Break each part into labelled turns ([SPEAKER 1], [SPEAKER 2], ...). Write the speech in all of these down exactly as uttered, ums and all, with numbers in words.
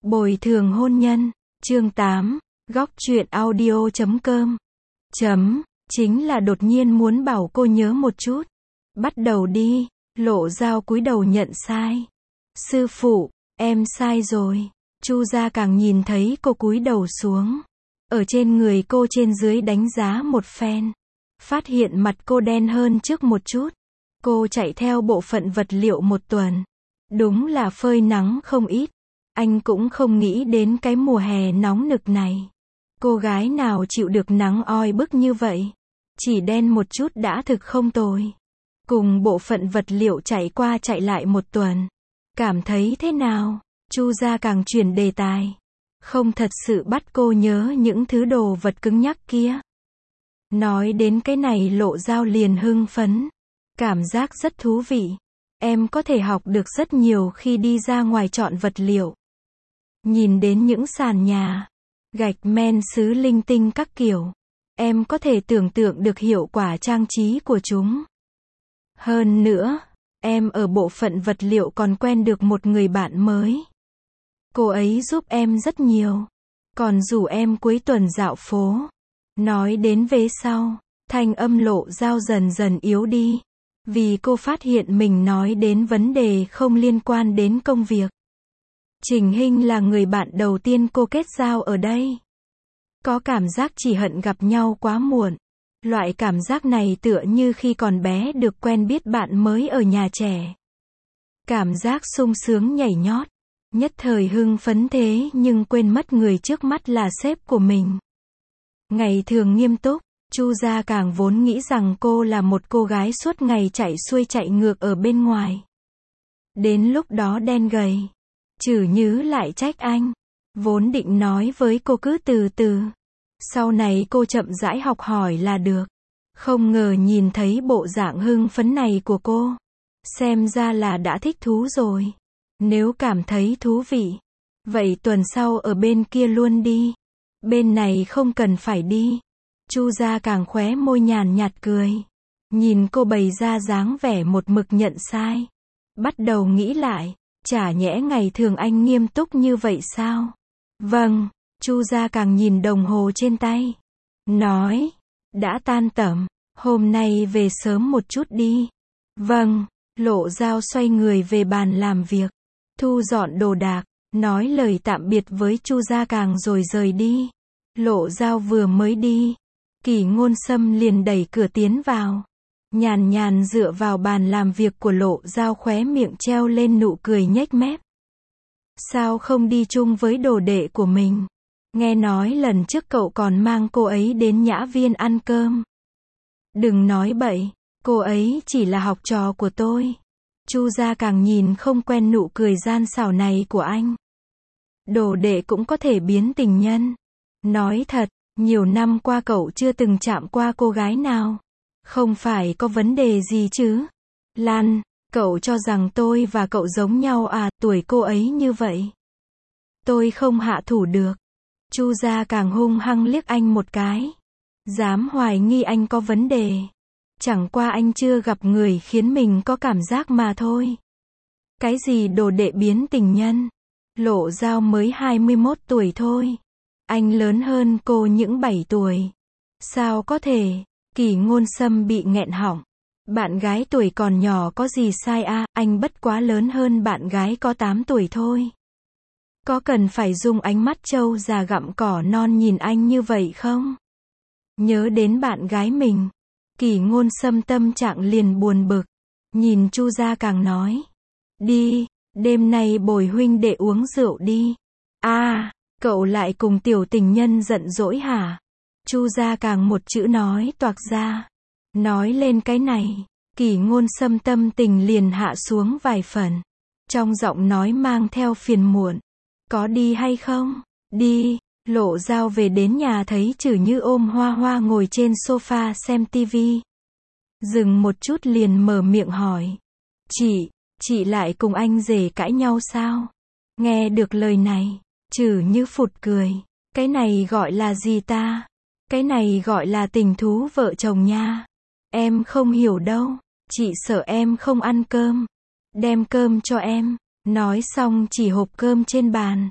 [SPEAKER 1] Bồi thường hôn nhân, chương tám, góc truyện audio chấm com. Chấm, chính là đột nhiên muốn bảo cô nhớ một chút. Bắt đầu đi, Lộ Dao cúi đầu nhận sai. Sư phụ, em sai rồi. Chu Gia càng nhìn thấy cô cúi đầu xuống. Ở trên người cô trên dưới đánh giá một phen. Phát hiện mặt cô đen hơn trước một chút. Cô chạy theo bộ phận vật liệu một tuần. Đúng là phơi nắng không ít. Anh cũng không nghĩ đến cái mùa hè nóng nực này. Cô gái nào chịu được nắng oi bức như vậy. Chỉ đen một chút đã thực không tồi. Cùng bộ phận vật liệu chạy qua chạy lại một tuần. Cảm thấy thế nào? Chu Gia càng chuyển đề tài. Không thật sự bắt cô nhớ những thứ đồ vật cứng nhắc kia. Nói đến cái này Lộ Dao liền hưng phấn. Cảm giác rất thú vị. Em có thể học được rất nhiều khi đi ra ngoài chọn vật liệu. Nhìn đến những sàn nhà, gạch men sứ linh tinh các kiểu. Em có thể tưởng tượng được hiệu quả trang trí của chúng. Hơn nữa, em ở bộ phận vật liệu còn quen được một người bạn mới. Cô ấy giúp em rất nhiều. Còn rủ em cuối tuần dạo phố. Nói đến vế sau, thanh âm Lộ Dao dần dần yếu đi. Vì cô phát hiện mình nói đến vấn đề không liên quan đến công việc. Trình Hinh là người bạn đầu tiên cô kết giao ở đây. Có cảm giác chỉ hận gặp nhau quá muộn. Loại cảm giác này tựa như khi còn bé được quen biết bạn mới ở nhà trẻ. Cảm giác sung sướng nhảy nhót. Nhất thời hưng phấn thế nhưng quên mất người trước mắt là sếp của mình. Ngày thường nghiêm túc, Chu Gia càng vốn nghĩ rằng cô là một cô gái suốt ngày chạy xuôi chạy ngược ở bên ngoài. Đến lúc đó đen gầy. Chử Nhứ lại trách anh. Vốn định nói với cô cứ từ từ. Sau này cô chậm rãi học hỏi là được. Không ngờ nhìn thấy bộ dạng hưng phấn này của cô. Xem ra là đã thích thú rồi. Nếu cảm thấy thú vị. Vậy tuần sau ở bên kia luôn đi. Bên này không cần phải đi. Chu Gia càng khóe môi nhàn nhạt cười. Nhìn cô bày ra dáng vẻ một mực nhận sai. Bắt đầu nghĩ lại. Chả nhẽ ngày thường anh nghiêm túc như vậy sao? Vâng. Chu Gia càng nhìn đồng hồ trên tay. Nói. Đã tan tầm. Hôm nay về sớm một chút đi. Vâng. Lộ Dao xoay người về bàn làm việc. Thu dọn đồ đạc. Nói lời tạm biệt với Chu Gia càng rồi rời đi. Lộ Dao vừa mới đi. Kỷ Ngôn Sâm liền đẩy cửa tiến vào. Nhàn nhàn dựa vào bàn làm việc của Lộ Dao, khóe miệng treo lên nụ cười nhếch mép. Sao không đi chung với đồ đệ của mình? Nghe nói lần trước cậu còn mang cô ấy đến Nhã Viên ăn cơm. Đừng nói bậy, cô ấy chỉ là học trò của tôi. Chu Gia càng nhìn không quen nụ cười gian xảo này của anh. Đồ đệ cũng có thể biến tình nhân. Nói thật, nhiều năm qua cậu chưa từng chạm qua cô gái nào. Không phải có vấn đề gì chứ? Lan, cậu cho rằng tôi và cậu giống nhau à, tuổi cô ấy như vậy. Tôi không hạ thủ được. Chu Gia càng hung hăng liếc anh một cái. Dám hoài nghi anh có vấn đề. Chẳng qua anh chưa gặp người khiến mình có cảm giác mà thôi. Cái gì đồ đệ biến tình nhân? Lộ Dao mới hai mươi mốt tuổi thôi. Anh lớn hơn cô những bảy tuổi. Sao có thể? Kỷ Ngôn Sâm bị nghẹn họng. Bạn gái tuổi còn nhỏ có gì sai à, anh bất quá lớn hơn bạn gái có tám tuổi thôi. Có cần phải dùng ánh mắt trâu già gặm cỏ non nhìn anh như vậy không? Nhớ đến bạn gái mình. Kỷ Ngôn Sâm tâm trạng liền buồn bực. Nhìn Chu Gia càng nói. Đi, đêm nay bồi huynh để uống rượu đi. À, cậu lại cùng tiểu tình nhân giận dỗi hả? Chu Gia càng một chữ nói toạc ra. Nói lên cái này, Kỷ Ngôn Sâm tâm tình liền hạ xuống vài phần. Trong giọng nói mang theo phiền muộn. Có đi hay không? Đi. Lộ Dao về đến nhà thấy Chử Như ôm Hoa Hoa ngồi trên sofa xem tivi. Dừng một chút liền mở miệng hỏi. Chị, chị lại cùng anh rể cãi nhau sao? Nghe được lời này, Chử Như phụt cười. Cái này gọi là gì ta? Cái này gọi là tình thú vợ chồng nha. Em không hiểu đâu. Chị sợ em không ăn cơm. Đem cơm cho em. Nói xong chỉ hộp cơm trên bàn.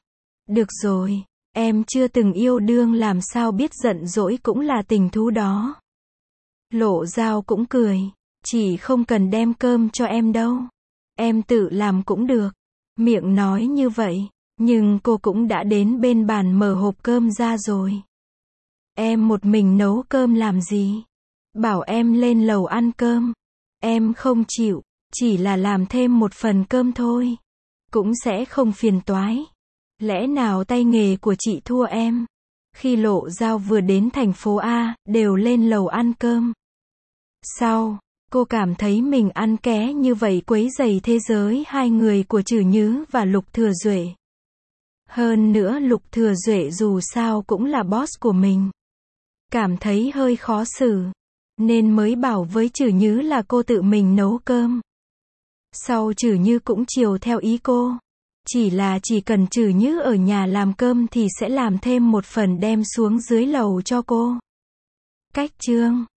[SPEAKER 1] Được rồi, em chưa từng yêu đương làm sao biết giận dỗi cũng là tình thú đó. Lộ Dao cũng cười, chị không cần đem cơm cho em đâu. Em tự làm cũng được. Miệng nói như vậy, nhưng cô cũng đã đến bên bàn mở hộp cơm ra rồi. Em một mình nấu cơm làm gì? Bảo em lên lầu ăn cơm. Em không chịu, chỉ là làm thêm một phần cơm thôi. Cũng sẽ không phiền toái. Lẽ nào tay nghề của chị thua em? Khi Lộ Dao vừa đến thành phố A, đều lên lầu ăn cơm. Sau, cô cảm thấy mình ăn ké như vậy quấy rầy thế giới hai người của Trử Nhứ và Lục Thừa Duệ. Hơn nữa Lục Thừa Duệ dù sao cũng là boss của mình. Cảm thấy hơi khó xử, nên mới bảo với Trử Nhứ là cô tự mình nấu cơm. Sau Trử Nhứ cũng chiều theo ý cô. Chỉ là chỉ cần Trử Nhứ ở nhà làm cơm thì sẽ làm thêm một phần đem xuống dưới lầu cho cô. Cách chương